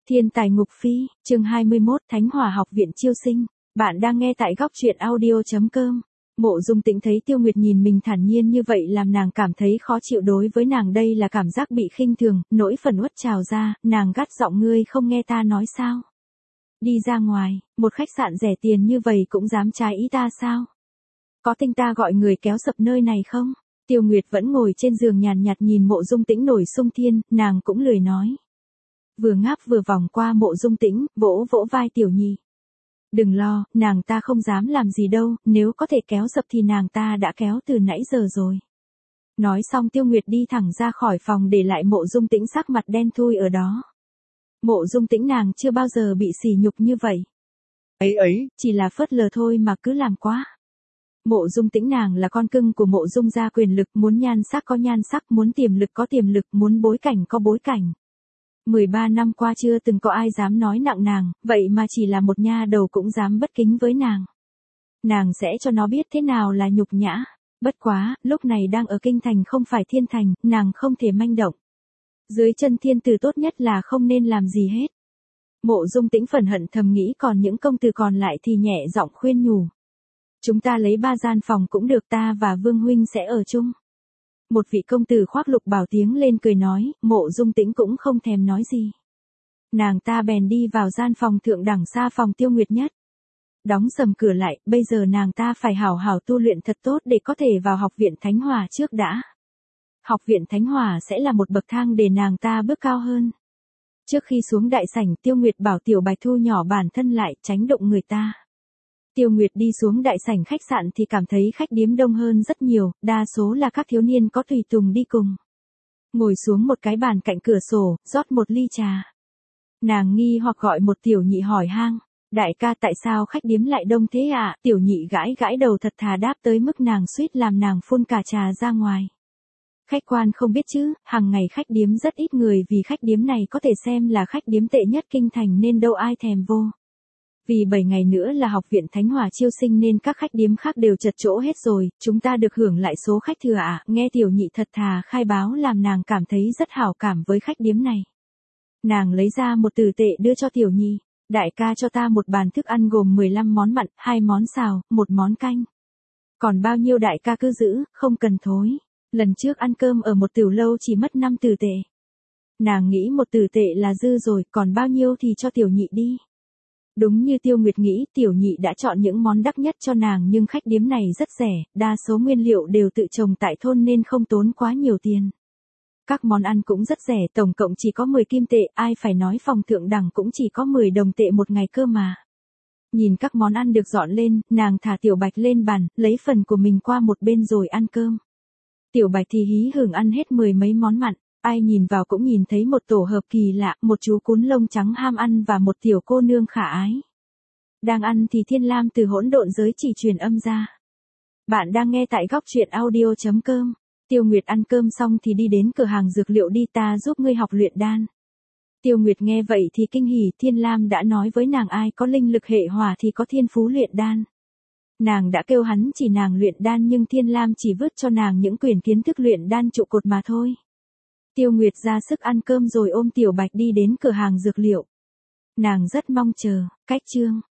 Thiên tài ngục phi, chương 21, Thánh Hỏa học viện chiêu sinh. Bạn đang nghe tại góc truyện audio.com. Mộ Dung Tĩnh thấy Tiêu Nguyệt nhìn mình thản nhiên như vậy làm nàng cảm thấy khó chịu, đối với nàng đây là cảm giác bị khinh thường, nỗi phẫn uất trào ra, nàng gắt giọng: ngươi không nghe ta nói sao? Đi ra ngoài, một khách sạn rẻ tiền như vậy cũng dám trái ý ta sao? Có tin ta gọi người kéo sập nơi này không? Tiêu Nguyệt vẫn ngồi trên giường nhàn nhạt nhìn Mộ Dung Tĩnh nổi xung thiên, nàng cũng lười nói. Vừa ngáp vừa vòng qua Mộ Dung Tĩnh, vỗ vỗ vai Tiểu Nhị. Đừng lo, nàng ta không dám làm gì đâu, nếu có thể kéo sập thì nàng ta đã kéo từ nãy giờ rồi. Nói xong Tiêu Nguyệt đi thẳng ra khỏi phòng để lại Mộ Dung Tĩnh sắc mặt đen thui ở đó. Mộ Dung Tĩnh nàng chưa bao giờ bị sỉ nhục như vậy. Ấy, chỉ là phớt lờ thôi mà cứ làm quá. Mộ Dung Tĩnh nàng là con cưng của Mộ Dung gia, quyền lực, muốn nhan sắc có nhan sắc, muốn tiềm lực có tiềm lực, muốn bối cảnh có bối cảnh. 13 năm qua chưa từng có ai dám nói nặng nàng, vậy mà chỉ là một nha đầu cũng dám bất kính với nàng. Nàng sẽ cho nó biết thế nào là nhục nhã. Bất quá, lúc này đang ở kinh thành không phải thiên thành, nàng không thể manh động. Dưới chân thiên tử tốt nhất là không nên làm gì hết. Mộ Dung Tĩnh phẫn hận thầm nghĩ, còn những công tử còn lại thì nhẹ giọng khuyên nhủ. Chúng ta lấy 3 gian phòng cũng được, ta và Vương huynh sẽ ở chung. Một vị công tử khoác lục bào tiếng lên cười nói, Mộ Dung Tĩnh cũng không thèm nói gì. Nàng ta bèn đi vào gian phòng thượng đẳng xa phòng Tiêu Nguyệt nhất. Đóng sầm cửa lại, bây giờ nàng ta phải hảo hảo tu luyện thật tốt để có thể vào học viện Thánh Hỏa trước đã. Học viện Thánh Hỏa sẽ là một bậc thang để nàng ta bước cao hơn. Trước khi xuống đại sảnh, Tiêu Nguyệt bảo Tiểu Bạch thu nhỏ bản thân lại, tránh động người ta. Tiêu Nguyệt đi xuống đại sảnh khách sạn thì cảm thấy khách điếm đông hơn rất nhiều, đa số là các thiếu niên có tùy tùng đi cùng. Ngồi xuống một cái bàn cạnh cửa sổ, rót một ly trà. Nàng nghi hoặc gọi một Tiểu Nhị hỏi han, đại ca tại sao khách điếm lại đông thế ạ? Tiểu Nhị gãi gãi đầu thật thà đáp tới mức nàng suýt làm nàng phun cả trà ra ngoài. Khách quan không biết chứ, hàng ngày khách điếm rất ít người, vì khách điếm này có thể xem là khách điếm tệ nhất kinh thành nên đâu ai thèm vô. Vì 7 ngày nữa là học viện Thánh Hỏa chiêu sinh nên các khách điếm khác đều chật chỗ hết rồi, chúng ta được hưởng lại số khách thừa ạ. Nghe Tiểu Nhị thật thà khai báo làm nàng cảm thấy rất hảo cảm với khách điếm này. Nàng lấy ra một tử tệ đưa cho Tiểu Nhị, đại ca cho ta một bàn thức ăn gồm 15 món mặn, 2 món xào, 1 món canh. Còn bao nhiêu đại ca cứ giữ, không cần thối. Lần trước ăn cơm ở một tiểu lâu chỉ mất 5 tử tệ. Nàng nghĩ một tử tệ là dư rồi, còn bao nhiêu thì cho Tiểu Nhị đi. Đúng như Tiêu Nguyệt nghĩ, Tiểu Nhị đã chọn những món đắt nhất cho nàng, nhưng khách điếm này rất rẻ, đa số nguyên liệu đều tự trồng tại thôn nên không tốn quá nhiều tiền. Các món ăn cũng rất rẻ, tổng cộng chỉ có 10 kim tệ, ai phải nói phòng thượng đẳng cũng chỉ có 10 đồng tệ một ngày cơ mà. Nhìn các món ăn được dọn lên, nàng thả Tiểu Bạch lên bàn, lấy phần của mình qua một bên rồi ăn cơm. Tiểu Bạch thì hí hưởng ăn hết 10 mấy món mặn. Ai nhìn vào cũng nhìn thấy một tổ hợp kỳ lạ, một chú cún lông trắng ham ăn và một tiểu cô nương khả ái. Đang ăn thì Thiên Lam từ hỗn độn giới chỉ truyền âm ra. Bạn đang nghe tại góc truyện audio.com. Tiêu Nguyệt ăn cơm xong thì đi đến cửa hàng dược liệu, đi ta giúp ngươi học luyện đan. Tiêu Nguyệt nghe vậy thì kinh hỉ, Thiên Lam đã nói với nàng ai có linh lực hệ hỏa thì có thiên phú luyện đan. Nàng đã kêu hắn chỉ nàng luyện đan nhưng Thiên Lam chỉ vứt cho nàng những quyển kiến thức luyện đan trụ cột mà thôi. Tiêu Nguyệt ra sức ăn cơm rồi ôm Tiểu Bạch đi đến cửa hàng dược liệu. Nàng rất mong chờ, cách chương.